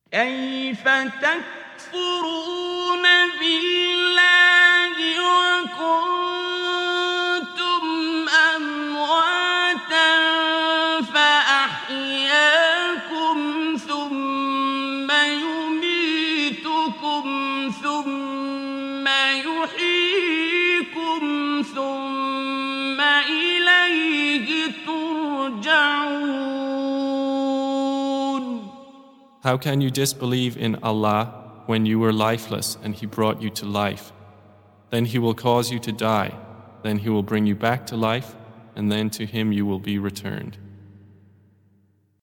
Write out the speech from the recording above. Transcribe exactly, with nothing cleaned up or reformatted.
كيف تكفرون بالله وكنتم أمواتا فأحياكم ثم يميتكم ثم يحييكم ثم إليه ترجعون. How can you disbelieve in Allah when you were lifeless and He brought you to life? Then He will cause you to die, then He will bring you back to life, and then to Him you will be returned.